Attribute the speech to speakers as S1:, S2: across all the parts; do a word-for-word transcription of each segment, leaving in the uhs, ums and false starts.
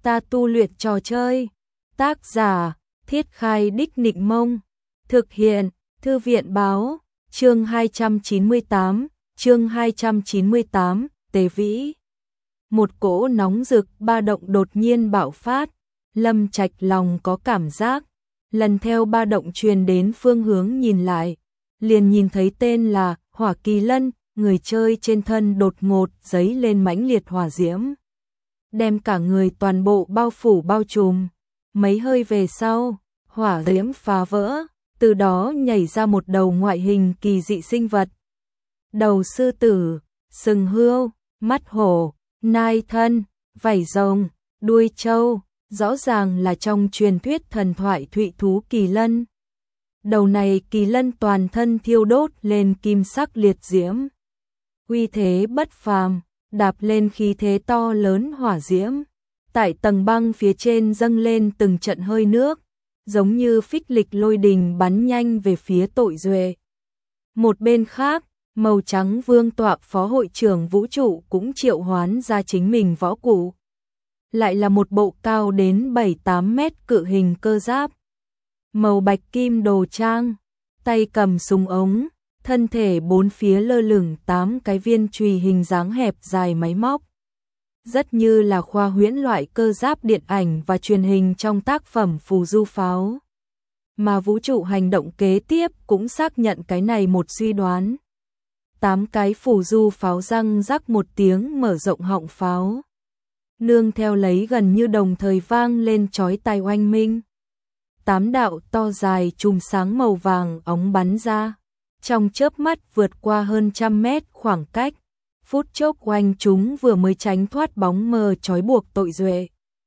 S1: ta tu luyện trò chơi. Tác giả, Thiết Khai Đích Nịnh Mông. Thực hiện, Thư viện Báo. Chương hai trăm chín mươi tám, chương hai trăm chín mươi tám, Tế Vĩ. Một cỗ nóng rực ba động đột nhiên bạo phát, Lâm Trạch lòng có cảm giác, lần theo ba động truyền đến phương hướng nhìn lại, liền nhìn thấy tên là Hỏa Kỳ Lân, người chơi trên thân đột ngột giấy lên mãnh liệt hỏa diễm, đem cả người toàn bộ bao phủ bao trùm. Mấy hơi về sau, hỏa diễm phá vỡ, từ đó nhảy ra một đầu ngoại hình kỳ dị sinh vật. Đầu sư tử, sừng hươu, mắt hổ, nai thân, vảy rồng, đuôi trâu, rõ ràng là trong truyền thuyết thần thoại thụy thú kỳ lân. Đầu này kỳ lân toàn thân thiêu đốt lên kim sắc liệt diễm, uy thế bất phàm, đạp lên khí thế to lớn hỏa diễm. Tại tầng băng phía trên dâng lên từng trận hơi nước, giống như phích lịch lôi đình bắn nhanh về phía Tội Duệ. Một bên khác, màu trắng vương tọa phó hội trưởng vũ trụ cũng triệu hoán ra chính mình võ cụ. Lại là một bộ cao đến bảy tám mét cự hình cơ giáp. Màu bạch kim đồ trang, tay cầm súng ống, thân thể bốn phía lơ lửng tám cái viên chùy hình dáng hẹp dài máy móc. Rất như là khoa huyễn loại cơ giáp điện ảnh và truyền hình trong tác phẩm Phù Du Pháo. Mà vũ trụ hành động kế tiếp cũng xác nhận cái này một suy đoán. Tám cái phù du pháo răng rắc một tiếng mở rộng họng pháo. Nương theo lấy gần như đồng thời vang lên chói tai oanh minh. Tám đạo to dài chùm sáng màu vàng óng bắn ra, trong chớp mắt vượt qua hơn trăm mét khoảng cách. Phút chốc oanh chúng vừa mới tránh thoát bóng mờ trói buộc Tội Duệ.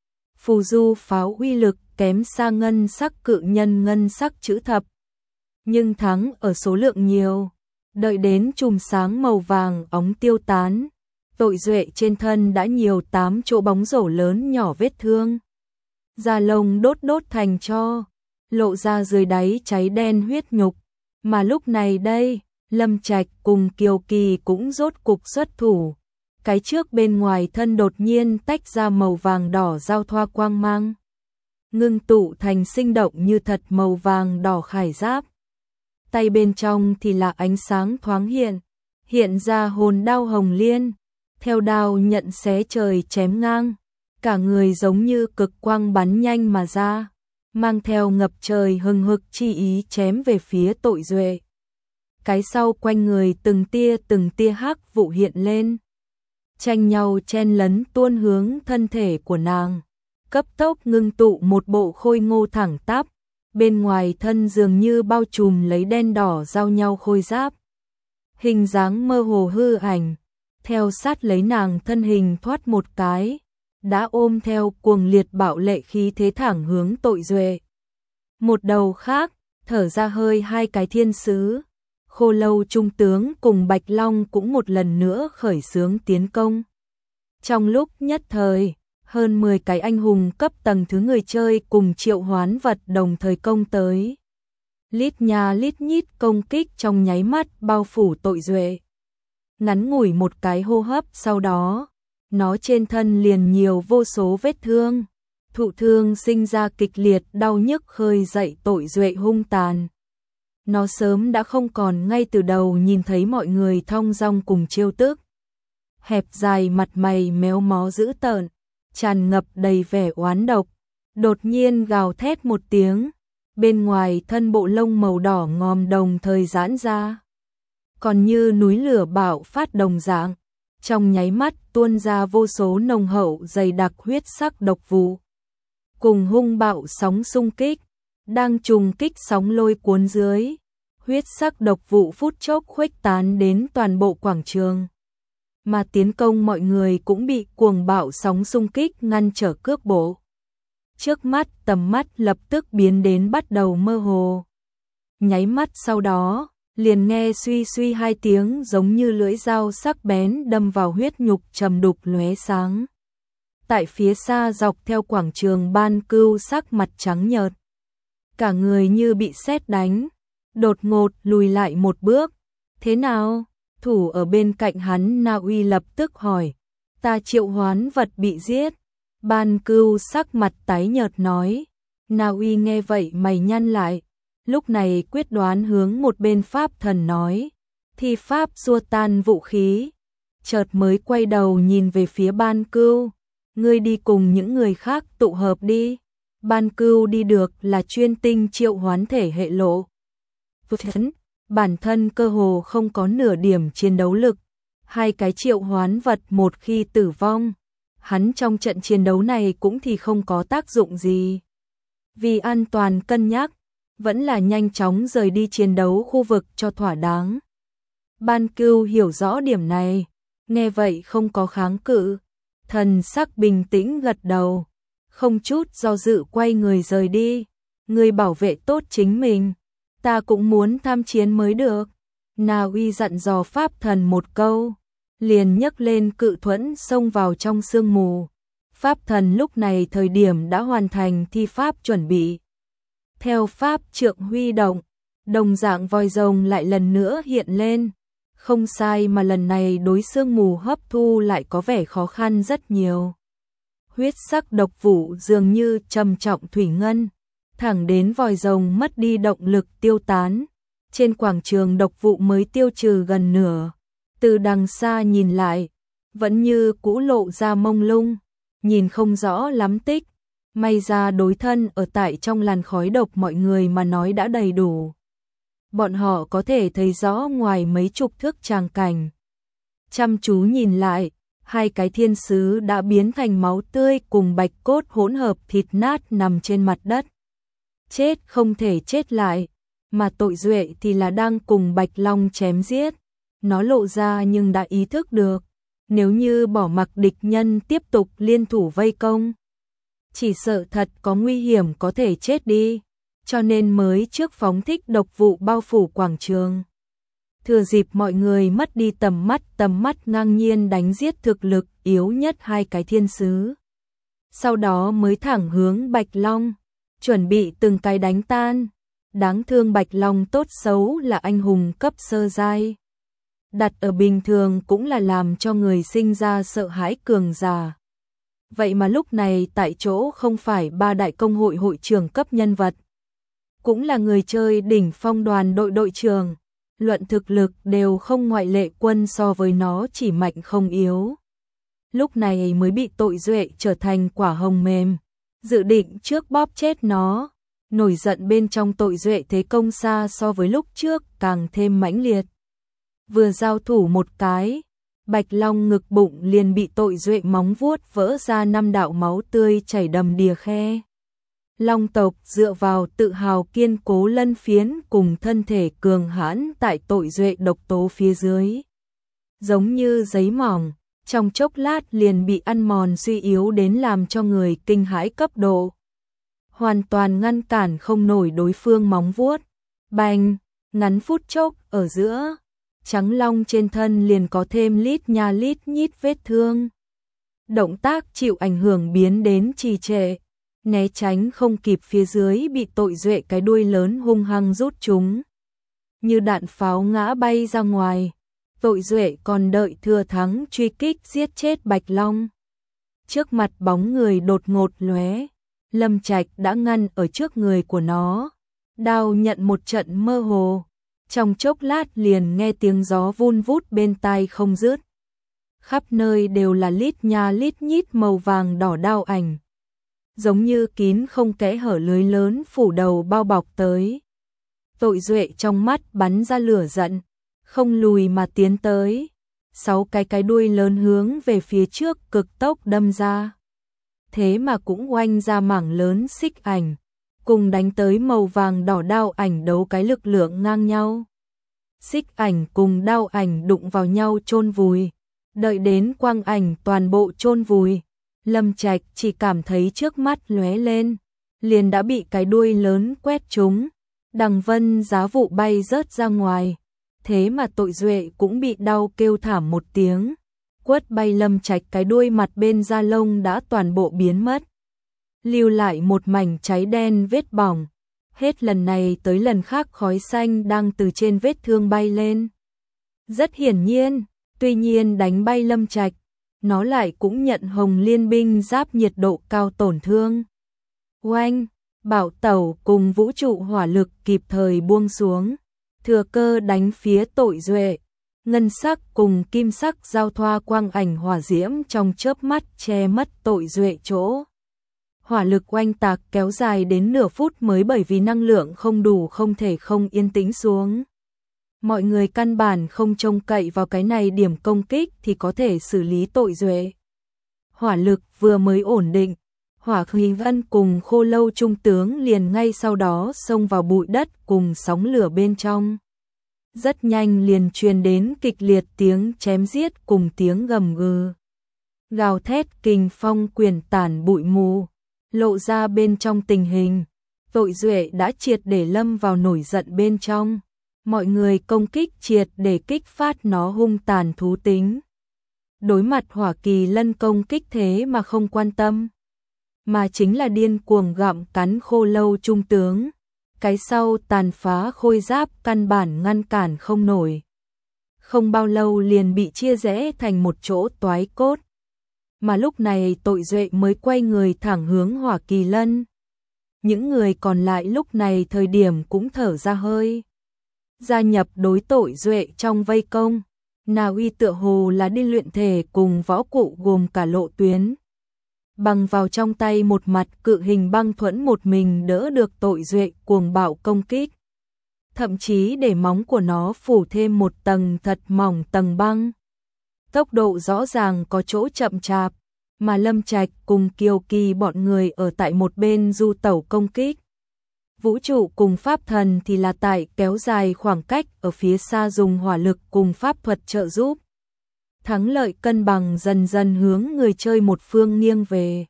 S1: Phù du pháo uy lực kém xa ngân sắc cự nhân ngân sắc chữ thập, nhưng thắng ở số lượng nhiều. Đợi đến chùm sáng màu vàng óng tiêu tán, Tội Duệ trên thân đã nhiều tám chỗ bóng rổ lớn nhỏ vết thương. Da lông đốt đốt thành tro, lộ ra dưới đáy cháy đen huyết nhục. Mà lúc này đây, Lâm Trạch cùng Kiều Kỳ cũng rốt cục xuất thủ. Cái trước bên ngoài thân đột nhiên tách ra màu vàng đỏ giao thoa quang mang, ngưng tụ thành sinh động như thật màu vàng đỏ khải giáp. Tay bên trong thì là ánh sáng thoáng hiện, hiện ra hồn đao hồng liên, theo đao nhận xé trời chém ngang, cả người giống như cực quang bắn nhanh mà ra, mang theo ngập trời hừng hực chi ý chém về phía Tội Duệ. Cái sau quanh người từng tia từng tia hắc vụ hiện lên, tranh nhau chen lấn tuôn hướng thân thể của nàng, cấp tốc ngưng tụ một bộ khôi ngô thẳng tắp, bên ngoài thân dường như bao trùm lấy đen đỏ giao nhau khôi giáp. Hình dáng mơ hồ hư ảnh, theo sát lấy nàng thân hình thoát một cái, đã ôm theo cuồng liệt bạo lệ khí thế thẳng hướng Tội Duệ. Một đầu khác, thở ra hơi hai cái thiên sứ. Khô Lâu trung tướng cùng Bạch Long cũng một lần nữa khởi xướng tiến công. Trong lúc nhất thời, hơn mười cái anh hùng cấp tầng thứ người chơi cùng triệu hoán vật đồng thời công tới. Lít nha lít nhít công kích trong nháy mắt bao phủ Tội Duệ. Ngắn ngủi một cái hô hấp sau đó, nó trên thân liền nhiều vô số vết thương. Thụ thương sinh ra kịch liệt đau nhức khơi dậy Tội Duệ hung tàn. Nó sớm đã không còn ngay từ đầu nhìn thấy mọi người thong dong cùng chiêu tức. Hẹp dài mặt mày méo mó dữ tợn, tràn ngập đầy vẻ oán độc, đột nhiên gào thét một tiếng, bên ngoài thân bộ lông màu đỏ ngòm đồng thời giãn ra. Còn như núi lửa bạo phát đồng dạng, trong nháy mắt tuôn ra vô số nồng hậu dày đặc huyết sắc độc vụ. Cùng hung bạo sóng xung kích, đang trùng kích sóng lôi cuốn dưới, huyết sắc độc vụ phút chốc khuếch tán đến toàn bộ quảng trường. Mà tiến công mọi người cũng bị cuồng bạo sóng xung kích ngăn trở cước bộ. Trước mắt tầm mắt lập tức biến đến bắt đầu mơ hồ. Nháy mắt sau đó, liền nghe suy suy hai tiếng giống như lưỡi dao sắc bén đâm vào huyết nhục trầm đục lóe sáng. Tại phía xa dọc theo quảng trường Ban Cưu sắc mặt trắng nhợt, cả người như bị sét đánh, đột ngột lùi lại một bước. Thế nào? Thủ ở bên cạnh hắn Na Uy lập tức hỏi. Ta triệu hoán vật bị giết. Ban Cưu sắc mặt tái nhợt nói. Na Uy nghe vậy mày nhăn lại, lúc này quyết đoán hướng một bên pháp thần nói, thi pháp xua tan vũ khí, chợt mới quay đầu nhìn về phía Ban Cưu, ngươi đi cùng những người khác tụ hợp đi. Ban Cưu đi được là chuyên tinh triệu hoán thể hệ lộ. Bản thân cơ hồ không có nửa điểm chiến đấu lực, hai cái triệu hoán vật một khi tử vong, hắn trong trận chiến đấu này cũng thì không có tác dụng gì. Vì an toàn cân nhắc, vẫn là nhanh chóng rời đi chiến đấu khu vực cho thỏa đáng. Ban Cưu hiểu rõ điểm này, nghe vậy không có kháng cự, thần sắc bình tĩnh gật đầu, không chút do dự quay người rời đi. Người bảo vệ tốt chính mình, ta cũng muốn tham chiến mới được. Na Uy dặn dò pháp thần một câu, liền nhấc lên cự thuẫn xông vào trong sương mù. Pháp thần lúc này thời điểm đã hoàn thành thi pháp chuẩn bị. Theo pháp trượng huy động, đồng dạng voi rồng lại lần nữa hiện lên. Không sai mà lần này đối sương mù hấp thu lại có vẻ khó khăn rất nhiều. Huyết sắc độc vụ dường như trầm trọng thủy ngân, thẳng đến vòi rồng mất đi động lực tiêu tán. Trên quảng trường độc vụ mới tiêu trừ gần nửa. Từ đằng xa nhìn lại, vẫn như cũ lộ ra mông lung, nhìn không rõ lắm tích. May ra đối thân ở tại trong làn khói độc mọi người mà nói đã đầy đủ. Bọn họ có thể thấy rõ ngoài mấy chục thước tràng cảnh. Chăm chú nhìn lại, hai cái thiên sứ đã biến thành máu tươi cùng bạch cốt hỗn hợp thịt nát nằm trên mặt đất. Chết không thể chết lại, mà tội duệ thì là đang cùng Bạch Long chém giết. Nó lộ ra nhưng đã ý thức được, nếu như bỏ mặc địch nhân tiếp tục liên thủ vây công, chỉ sợ thật có nguy hiểm có thể chết đi, cho nên mới trước phóng thích độc vụ bao phủ quảng trường. Thừa dịp mọi người mất đi tầm mắt, tầm mắt ngang nhiên đánh giết thực lực yếu nhất hai cái thiên sứ. Sau đó mới thẳng hướng Bạch Long, chuẩn bị từng cái đánh tan. Đáng thương Bạch Long tốt xấu là anh hùng cấp sơ giai, đặt ở bình thường cũng là làm cho người sinh ra sợ hãi cường giả. Vậy mà lúc này tại chỗ không phải ba đại công hội hội trưởng cấp nhân vật, cũng là người chơi đỉnh phong đoàn đội đội trưởng, luận thực lực đều không ngoại lệ, quân so với nó chỉ mạnh không yếu. Lúc này mới bị tội duệ trở thành quả hồng mềm, dự định trước bóp chết nó. Nổi giận bên trong tội duệ thế công xa so với lúc trước càng thêm mãnh liệt. Vừa giao thủ một cái, Bạch Long ngực bụng liền bị tội duệ móng vuốt vỡ ra năm đạo máu tươi chảy đầm đìa khe. Long tộc dựa vào tự hào kiên cố lân phiến cùng thân thể cường hãn tại tội duệ độc tố phía dưới. Giống như giấy mỏng, trong chốc lát liền bị ăn mòn suy yếu đến làm cho người kinh hãi cấp độ. Hoàn toàn ngăn cản không nổi đối phương móng vuốt. Bành, ngắn phút chốc ở giữa, trắng long trên thân liền có thêm lít nha lít nhít vết thương. Động tác chịu ảnh hưởng biến đến trì trệ, né tránh không kịp, phía dưới bị tội duệ cái đuôi lớn hung hăng rút chúng. Như đạn pháo ngã bay ra ngoài, tội duệ còn đợi thừa thắng truy kích giết chết Bạch Long. Trước mặt bóng người đột ngột lóe, Lâm Trạch đã ngăn ở trước người của nó, đao nhận một trận mơ hồ, trong chốc lát liền nghe tiếng gió vun vút bên tai không dứt. Khắp nơi đều là lít nha lít nhít màu vàng đỏ đao ảnh, giống như kín không kẽ hở lưới lớn phủ đầu bao bọc tới. Tội duệ trong mắt bắn ra lửa giận, không lùi mà tiến tới, sáu cái cái đuôi lớn hướng về phía trước cực tốc đâm ra. Thế mà cũng oanh ra mảng lớn xích ảnh, cùng đánh tới màu vàng đỏ đao ảnh đấu cái lực lượng ngang nhau. Xích ảnh cùng đao ảnh đụng vào nhau chôn vùi, đợi đến quang ảnh toàn bộ chôn vùi, Lâm Trạch chỉ cảm thấy trước mắt lóe lên, liền đã bị cái đuôi lớn quét trúng, đằng vân giá vụ bay rớt ra ngoài. Thế mà tội duệ cũng bị đau kêu thảm một tiếng, quất bay Lâm Trạch cái đuôi, mặt bên da lông đã toàn bộ biến mất, lưu lại một mảnh cháy đen vết bỏng. Hết lần này tới lần khác khói xanh đang từ trên vết thương bay lên. Rất hiển nhiên, tuy nhiên đánh bay Lâm Trạch, nó lại cũng nhận Hồng Liên binh giáp nhiệt độ cao tổn thương. Oanh, Bảo Tẩu cùng vũ trụ hỏa lực kịp thời buông xuống, thừa cơ đánh phía Tội Duệ. Ngân sắc cùng kim sắc giao thoa quang ảnh hỏa diễm trong chớp mắt che mất Tội Duệ chỗ. Hỏa lực oanh tạc kéo dài đến nửa phút mới bởi vì năng lượng không đủ không thể không yên tĩnh xuống. Mọi người căn bản không trông cậy vào cái này điểm công kích thì có thể xử lý Tội Duệ. Hỏa lực vừa mới ổn định, Hỏa Khí Vân cùng Khô Lâu trung tướng liền ngay sau đó xông vào bụi đất cùng sóng lửa bên trong. Rất nhanh liền truyền đến kịch liệt tiếng chém giết cùng tiếng gầm gừ. Gào thét kình phong quyển tản bụi mù, lộ ra bên trong tình hình. Tội Duệ đã triệt để lâm vào nổi giận bên trong. Mọi người công kích triệt để kích phát nó hung tàn thú tính. Đối mặt Hỏa Kỳ Lân công kích thế mà không quan tâm, mà chính là điên cuồng gặm cắn Khô Lâu trung tướng. Cái sau tàn phá khôi giáp căn bản ngăn cản không nổi. Không bao lâu liền bị chia rẽ thành một chỗ toái cốt. Mà lúc này Tội Duệ mới quay người thẳng hướng Hỏa Kỳ Lân. Những người còn lại lúc này thời điểm cũng thở ra hơi. Gia nhập đối Tội Duệ trong vây công. Na Uy tựa hồ là đi luyện thể cùng võ cụ gồm cả lộ tuyến. Bằng vào trong tay một mặt cự hình băng thuẫn một mình đỡ được Tội Duệ cuồng bạo công kích. Thậm chí để móng của nó phủ thêm một tầng thật mỏng tầng băng. Tốc độ rõ ràng có chỗ chậm chạp, mà Lâm Trạch cùng Kiều Kỳ bọn người ở tại một bên du tẩu công kích. Vũ trụ cùng pháp thần thì là tại kéo dài khoảng cách ở phía xa dùng hỏa lực cùng pháp thuật trợ giúp. Thắng lợi cân bằng dần dần hướng người chơi một phương nghiêng về.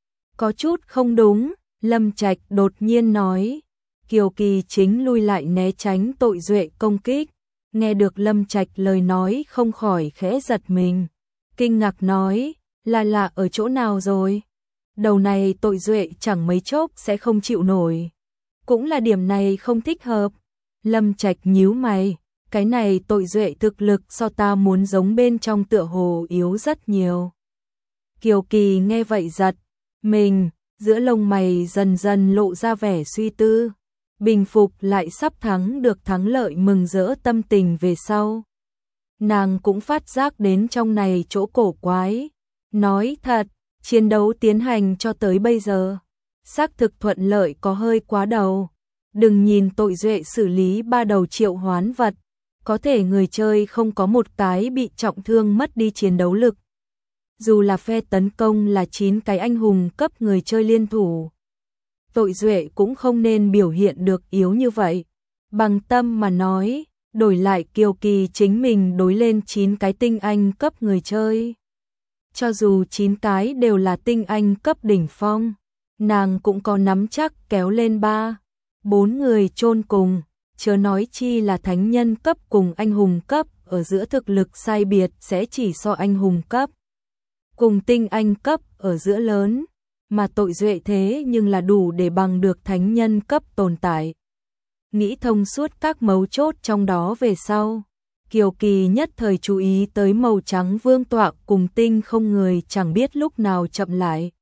S1: Có chút không đúng, Lâm Trạch đột nhiên nói. Kiều Kỳ chính lui lại né tránh Tội Duệ công kích. Nghe được Lâm Trạch lời nói không khỏi khẽ giật mình. Kinh ngạc nói, là là ở chỗ nào rồi? Đầu này Tội Duệ chẳng mấy chốc sẽ không chịu nổi. Cũng là điểm này không thích hợp. Lâm Trạch nhíu mày. Cái này Tội Duệ thực lực so ta muốn giống bên trong tựa hồ yếu rất nhiều. Kiều Kỳ nghe vậy giật mình, giữa lông mày dần dần lộ ra vẻ suy tư. Bình phục lại sắp thắng được thắng lợi mừng rỡ tâm tình về sau. Nàng cũng phát giác đến trong này chỗ cổ quái. Nói thật, chiến đấu tiến hành cho tới bây giờ, xác thực thuận lợi có hơi quá đầu. Đừng nhìn Tội Duệ xử lý ba đầu triệu hoán vật, có thể người chơi không có một cái bị trọng thương mất đi chiến đấu lực. Dù là phe tấn công là chín cái anh hùng cấp người chơi liên thủ, Tội Duệ cũng không nên biểu hiện được yếu như vậy. Bằng tâm mà nói, đổi lại Kiều Kỳ chính mình đối lên chín cái tinh anh cấp người chơi. Cho dù chín cái đều là tinh anh cấp đỉnh phong, nàng cũng có nắm chắc kéo lên ba, bốn người chôn cùng, chớ nói chi là thánh nhân cấp cùng anh hùng cấp, ở giữa thực lực sai biệt sẽ chỉ so anh hùng cấp cùng tinh anh cấp ở giữa lớn, mà Tội Duệ thế nhưng là đủ để bằng được thánh nhân cấp tồn tại. Nghĩ thông suốt các mấu chốt trong đó về sau, Kiều Kỳ nhất thời chú ý tới màu trắng vương tọa cùng tinh không người chẳng biết lúc nào chậm lại.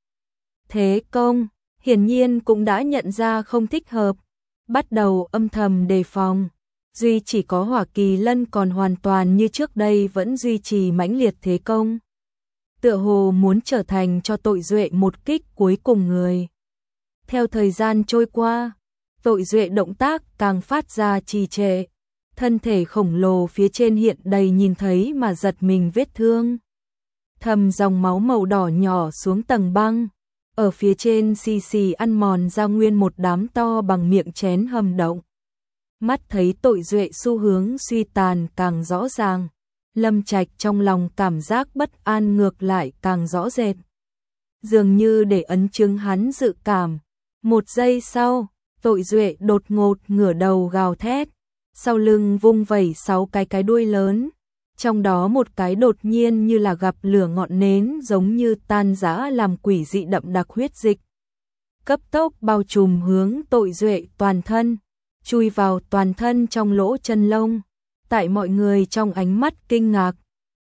S1: Thế công, hiển nhiên cũng đã nhận ra không thích hợp, bắt đầu âm thầm đề phòng. Duy chỉ có Hỏa Kỳ Lân còn hoàn toàn như trước đây vẫn duy trì mãnh liệt thế công. Tựa hồ muốn trở thành cho Tội Duệ một kích cuối cùng người. Theo thời gian trôi qua, Tội Duệ động tác càng phát ra trì trệ. Thân thể khổng lồ phía trên hiện đầy nhìn thấy mà giật mình vết thương. Thầm dòng máu màu đỏ nhỏ xuống tầng băng. Ở phía trên xì xì ăn mòn ra nguyên một đám to bằng miệng chén hầm động. Mắt thấy Tội Duệ xu hướng suy tàn càng rõ ràng. Lâm Trạch trong lòng cảm giác bất an ngược lại càng rõ rệt. Dường như để ấn chứng hắn dự cảm. Một giây sau, Tội Duệ đột ngột ngửa đầu gào thét. Sau lưng vung vẩy sáu cái cái đuôi lớn. Trong đó một cái đột nhiên như là gặp lửa ngọn nến giống như tan rã làm quỷ dị đậm đặc huyết dịch. Cấp tốc bao trùm hướng Tội Duệ toàn thân. Chui vào toàn thân trong lỗ chân lông. Tại mọi người trong ánh mắt kinh ngạc,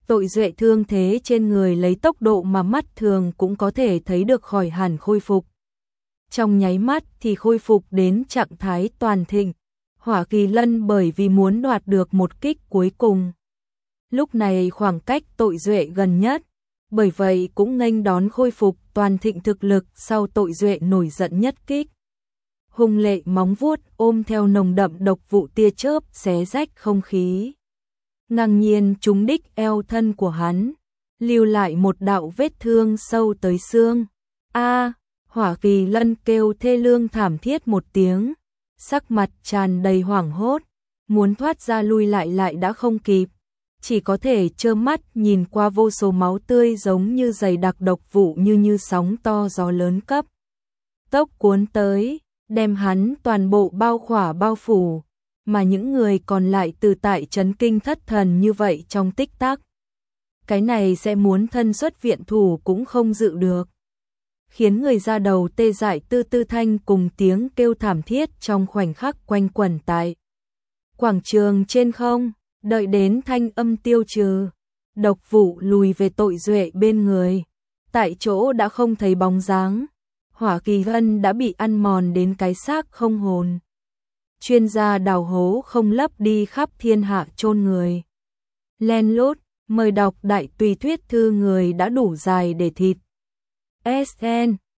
S1: Tội Duệ thương thế trên người lấy tốc độ mà mắt thường cũng có thể thấy được khỏi hẳn khôi phục. Trong nháy mắt thì khôi phục đến trạng thái toàn thịnh. Hỏa Kỳ Lân bởi vì muốn đoạt được một kích cuối cùng. Lúc này khoảng cách Tội Duệ gần nhất, bởi vậy cũng nghênh đón khôi phục toàn thịnh thực lực sau Tội Duệ nổi giận nhất kích. Hung lệ móng vuốt ôm theo nồng đậm độc vụ tia chớp xé rách không khí. Ngang nhiên trúng đích eo thân của hắn, lưu lại một đạo vết thương sâu tới xương. A, Hỏa Kỳ Lân kêu thê lương thảm thiết một tiếng, sắc mặt tràn đầy hoảng hốt, muốn thoát ra lui lại lại đã không kịp, chỉ có thể trơ mắt nhìn qua vô số máu tươi giống như dày đặc độc vụ như như sóng to gió lớn cấp tốc cuốn tới, đem hắn toàn bộ bao khỏa bao phủ, mà những người còn lại từ tại chấn kinh thất thần như vậy trong tích tắc. Cái này sẽ muốn thân xuất viện thủ cũng không dự được. Khiến người ra đầu tê dại tư tư thanh cùng tiếng kêu thảm thiết trong khoảnh khắc quanh quẩn tại quảng trường trên không, đợi đến thanh âm tiêu trừ, độc vụ lùi về Tội Duệ bên người. Tại chỗ đã không thấy bóng dáng, Hỏa Kỳ Lân đã bị ăn mòn đến cái xác không hồn. Chuyên gia đào hố không lấp đi khắp thiên hạ chôn người. Len lút, mời đọc đại tùy thuyết thư người đã đủ dài để thịt. ét en